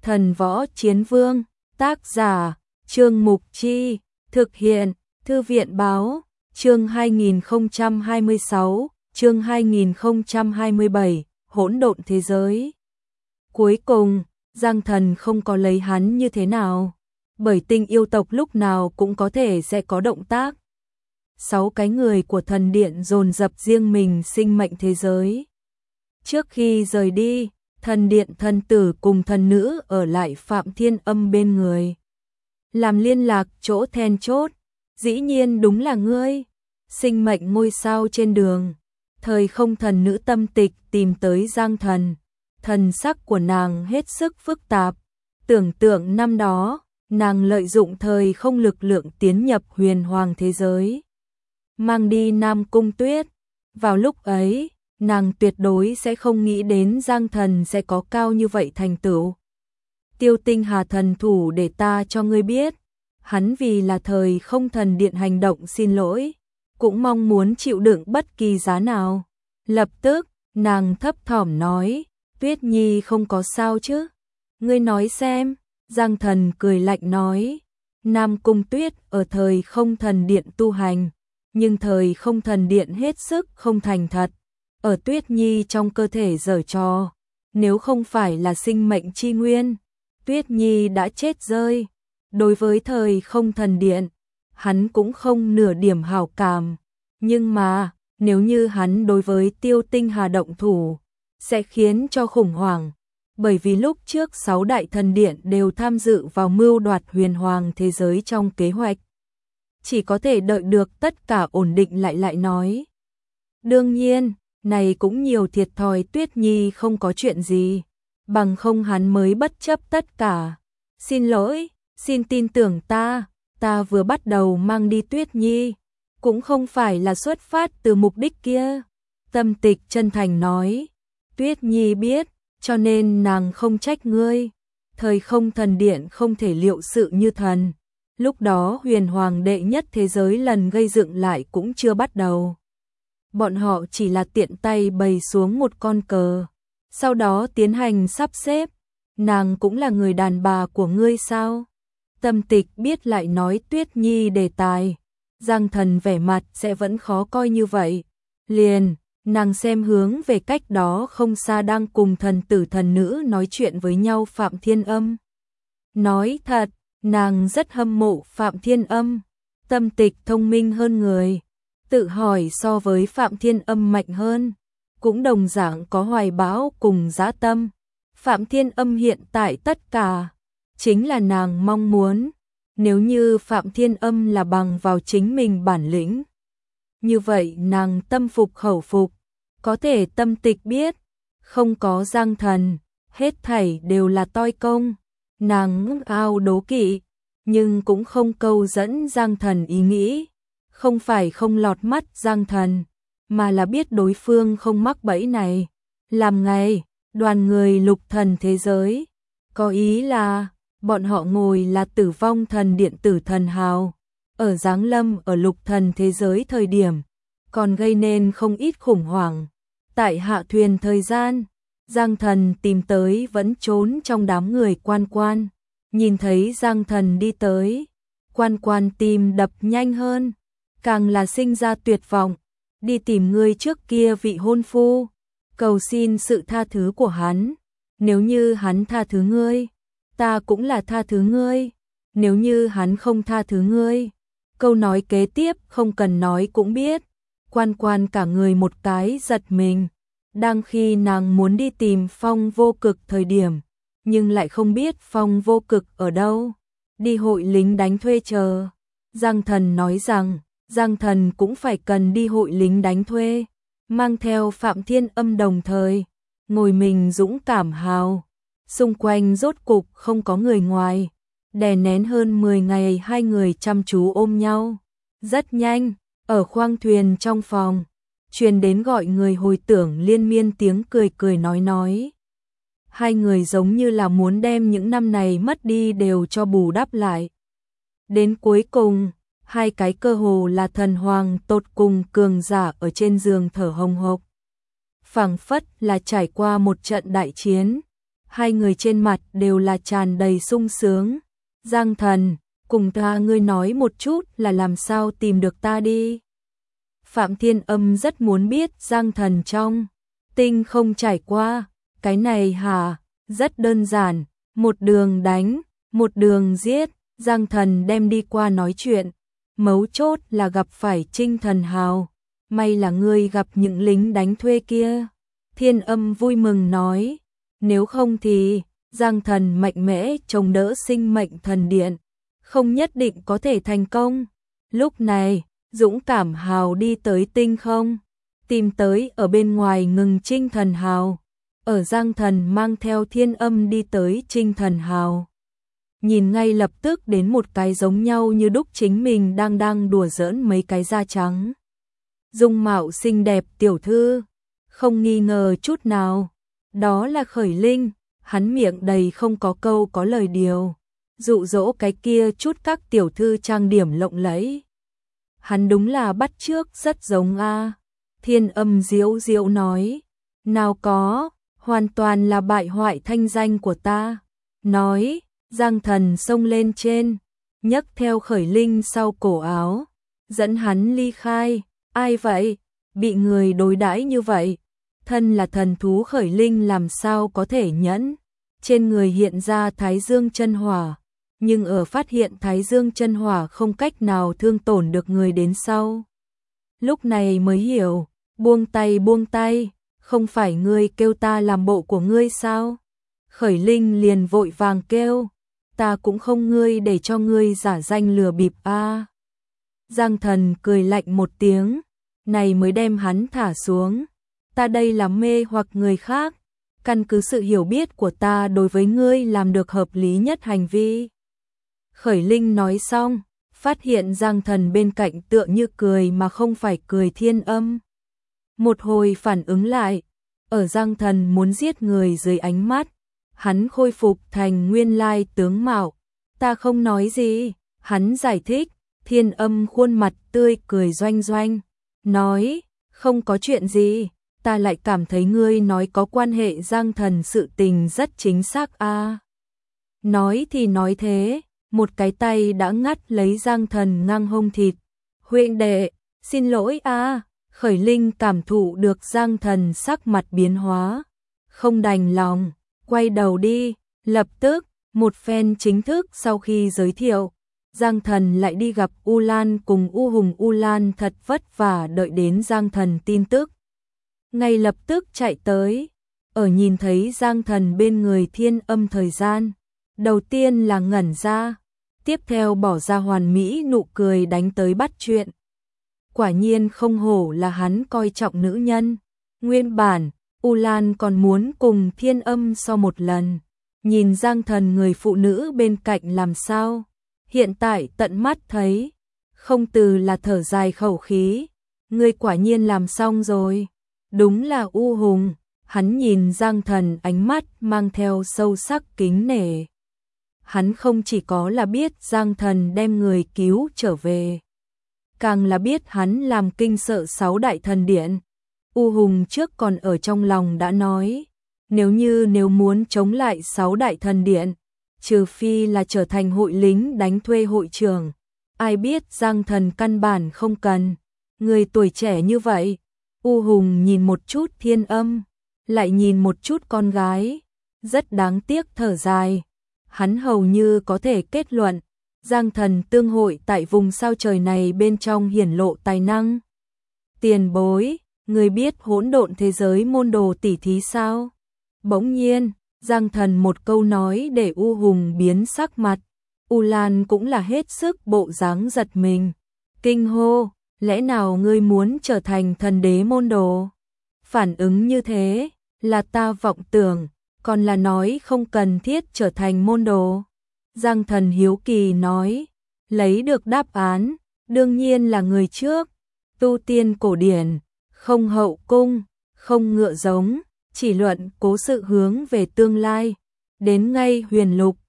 Thần Võ Chiến Vương, tác giả, Trương Mục Chi, thực hiện, Thư viện Báo, chương 2026, chương 2027, hỗn độn thế giới. Cuối cùng, Giang Thần không có lấy hắn như thế nào, bởi tinh yêu tộc lúc nào cũng có thể sẽ có động tác. 6 cái người của thần điện dồn dập riêng mình sinh mệnh thế giới. Trước khi rời đi, thần điện thần tử cùng thần nữ ở lại Phạm Thiên Âm bên người. Làm liên lạc chỗ then chốt, dĩ nhiên đúng là ngươi. Sinh mệnh ngôi sao trên đường, thời không thần nữ Tâm Tịch tìm tới Giang Thần. Thần sắc của nàng hết sức phức tạp. Tưởng tượng năm đó, nàng lợi dụng thời không lực lượng tiến nhập huyền hoàng thế giới, mang đi Nam Cung Tuyết. Vào lúc ấy, nàng tuyệt đối sẽ không nghĩ đến Giang Thần sẽ có cao như vậy thành tựu. Tiêu Tinh Hà thần thủ để ta cho ngươi biết, hắn vì là thời không thần điện hành động xin lỗi, cũng mong muốn chịu đựng bất kỳ giá nào. Lập tức, nàng thấp thỏm nói, Tuyết Nhi không có sao chứ? Ngươi nói xem. Giang Thần cười lạnh nói, Nam Cung Tuyết ở thời không thần điện tu hành, nhưng thời không thần điện hết sức không thành thật, ở Tuyết Nhi trong cơ thể giở trò. Nếu không phải là sinh mệnh chi nguyên, Tuyết Nhi đã chết rơi. Đối với thời không thần điện, hắn cũng không nửa điểm hảo cảm. Nhưng mà, nếu như hắn đối với Tiêu Tinh Hà động thủ, sẽ khiến cho khủng hoảng. Bởi vì lúc trước 6 đại thần điện đều tham dự vào mưu đoạt huyền hoàng thế giới trong kế hoạch. Chỉ có thể đợi được tất cả ổn định lại nói. Đương nhiên, này cũng nhiều thiệt thòi, Tuyết Nhi không có chuyện gì, bằng không hắn mới bất chấp tất cả. Xin lỗi, xin tin tưởng ta vừa bắt đầu mang đi Tuyết Nhi, cũng không phải là xuất phát từ mục đích kia. Tâm Tịch chân thành nói, Tuyết Nhi biết, cho nên nàng không trách ngươi. Thời không thần điện không thể liệu sự như thần. Lúc đó huyền hoàng đệ nhất thế giới lần gây dựng lại cũng chưa bắt đầu. Bọn họ chỉ là tiện tay bày xuống một con cờ, sau đó tiến hành sắp xếp. Nàng cũng là người đàn bà của ngươi sao? Tâm Tịch biết lại nói Tuyết Nhi đề tài. Giang Thần vẻ mặt sẽ vẫn khó coi như vậy. Liền, nàng xem hướng về cách đó không xa đang cùng thần tử thần nữ nói chuyện với nhau Phạm Thiên Âm. Nói thật, nàng rất hâm mộ Phạm Thiên Âm. Tâm Tịch thông minh hơn người, tự hỏi so với Phạm Thiên Âm mạnh hơn, cũng đồng dạng có hoài bão cùng dã tâm. Phạm Thiên Âm hiện tại tất cả chính là nàng mong muốn. Nếu như Phạm Thiên Âm là bằng vào chính mình bản lĩnh, như vậy nàng tâm phục khẩu phục. Có thể Tâm Tịch biết, không có Giang Thần, hết thảy đều là toi công. Nàng ao đố kỵ, nhưng cũng không câu dẫn Giang Thần ý nghĩ. Không phải không lọt mắt Giang Thần, mà là biết đối phương không mắc bẫy này. Làm ngày, đoàn người lục thần thế giới, có ý là bọn họ ngồi là Tử Vong thần điện tử thần hào, ở giáng lâm ở lục thần thế giới thời điểm, còn gây nên không ít khủng hoảng. Tại hạ thuyền thời gian, Giang Thần tìm tới vẫn trốn trong đám người Quan Quan. Nhìn thấy Giang Thần đi tới, Quan Quan tim đập nhanh hơn, càng là sinh ra tuyệt vọng, đi tìm ngươi trước kia vị hôn phu, cầu xin sự tha thứ của hắn. Nếu như hắn tha thứ ngươi, ta cũng là tha thứ ngươi. Nếu như hắn không tha thứ ngươi, câu nói kế tiếp không cần nói cũng biết. Quan Quan cả người một cái giật mình, đang khi nàng muốn đi tìm Phong Vô Cực thời điểm, nhưng lại không biết Phong Vô Cực ở đâu. Đi hội lính đánh thuê chờ. Giang Thần nói rằng, Giang Thần cũng phải cần đi hội lính đánh thuê, mang theo Phạm Thiên Âm đồng thời, ngồi mình dũng cảm hào. Xung quanh rốt cục không có người ngoài, đè nén hơn 10 ngày hai người chăm chú ôm nhau. Rất nhanh, ở khoang thuyền trong phòng, truyền đến gọi người hồi tưởng liên miên tiếng cười cười nói. Hai người giống như là muốn đem những năm này mất đi đều cho bù đắp lại. Đến cuối cùng, hai cái cơ hồ là thần hoàng tột cùng cường giả ở trên giường thở hồng hộc. Phảng phất là trải qua một trận đại chiến. Hai người trên mặt đều là tràn đầy sung sướng. Giang Thần, cùng ta ngươi nói một chút là làm sao tìm được ta đi. Phạm Thiên Âm rất muốn biết Giang Thần trong tinh không trải qua. Cái này hả, rất đơn giản, một đường đánh, một đường giết, Giang Thần đem đi qua nói chuyện. Mấu chốt là gặp phải Trinh Thần Hào. May là ngươi gặp những lính đánh thuê kia. Thiên Âm vui mừng nói. Nếu không thì, Giang Thần mạnh mẽ chống đỡ sinh mệnh thần điện. Không nhất định có thể thành công. Lúc này, dũng cảm hào đi tới tinh không. Tìm tới ở bên ngoài ngừng Trinh Thần Hào. Ở Giang Thần mang theo Thiên Âm đi tới Trinh Thần Hào. Nhìn ngay lập tức đến một cái giống nhau như đúc chính mình đang đùa giỡn mấy cái da trắng. Dung mạo xinh đẹp tiểu thư, không nghi ngờ chút nào. Đó là Khởi Linh, hắn miệng đầy không có câu có lời điều. Dụ dỗ cái kia chút các tiểu thư trang điểm lộng lẫy. Hắn đúng là bắt chước rất giống a. Thiên Âm diễu diễu nói. Nào có, hoàn toàn là bại hoại thanh danh của ta. Nói, Giang Thần xông lên trên, nhấc theo Khởi Linh sau cổ áo, dẫn hắn ly khai. Ai vậy? Bị người đối đãi như vậy. Thân là thần thú Khởi Linh làm sao có thể nhẫn. Trên người hiện ra Thái Dương chân hỏa, nhưng ở phát hiện Thái Dương chân hỏa không cách nào thương tổn được người đến sau. Lúc này mới hiểu, buông tay, không phải ngươi kêu ta làm bộ của ngươi sao? Khởi Linh liền vội vàng kêu, ta cũng không ngươi để cho ngươi giả danh lừa bịp a. Giang Thần cười lạnh một tiếng, này mới đem hắn thả xuống. Ta đây là mê hoặc người khác, căn cứ sự hiểu biết của ta đối với ngươi làm được hợp lý nhất hành vi. Khởi Linh nói xong, phát hiện Giang Thần bên cạnh tựa như cười mà không phải cười. Thiên Âm một hồi phản ứng lại, ở Giang Thần muốn giết người dưới ánh mắt, hắn khôi phục thành nguyên lai tướng mạo. Ta không nói gì, hắn giải thích. Thiên Âm khuôn mặt tươi cười doanh doanh, nói, không có chuyện gì, ta lại cảm thấy ngươi nói có quan hệ Giang Thần sự tình rất chính xác a. Nói thì nói thế, một cái tay đã ngắt lấy Giang Thần ngang hông thịt. Huynh đệ, xin lỗi a. Khởi Linh cảm thụ được Giang Thần sắc mặt biến hóa, không đành lòng, quay đầu đi. Lập tức, một phen chính thức sau khi giới thiệu, Giang Thần lại đi gặp U Lan cùng U Hùng. U Lan thật vất vả đợi đến Giang Thần tin tức, ngay lập tức chạy tới. Ở nhìn thấy Giang Thần bên người Thiên Âm thời gian, đầu tiên là ngẩn ra, tiếp theo bỏ ra hoàn mỹ nụ cười đánh tới bắt chuyện. Quả nhiên không hổ là hắn coi trọng nữ nhân. Nguyên bản, U Lan còn muốn cùng Thiên Âm so một lần, nhìn Giang Thần người phụ nữ bên cạnh làm sao. Hiện tại tận mắt thấy, không từ là thở dài khẩu khí. Ngươi quả nhiên làm xong rồi. Đúng là U Hùng. Hắn nhìn Giang Thần ánh mắt mang theo sâu sắc kính nể. Hắn không chỉ có là biết Giang Thần đem người cứu trở về, càng là biết hắn làm kinh sợ 6 đại thần điện. U Hùng trước còn ở trong lòng đã nói, nếu muốn chống lại 6 đại thần điện, trừ phi là trở thành hội lính đánh thuê hội trưởng. Ai biết Giang Thần căn bản không cần. Người tuổi trẻ như vậy. U Hùng nhìn một chút Thiên Âm, lại nhìn một chút con gái, rất đáng tiếc thở dài. Hắn hầu như có thể kết luận, Giang Thần tương hội tại vùng sao trời này bên trong hiển lộ tài năng. Tiền bối, người biết hỗn độn thế giới môn đồ tỷ thí sao? Bỗng nhiên, Giang Thần một câu nói để U Hùng biến sắc mặt. U Lan cũng là hết sức bộ dáng giật mình, kinh hô, lẽ nào ngươi muốn trở thành thần đế môn đồ? Phản ứng như thế, là ta vọng tưởng, còn là nói không cần thiết trở thành môn đồ? Giang Thần hiếu kỳ nói, lấy được đáp án, đương nhiên là người trước. Tu tiên cổ điển, không hậu cung, không ngựa giống, chỉ luận cố sự hướng về tương lai. Đến ngay huyền lục,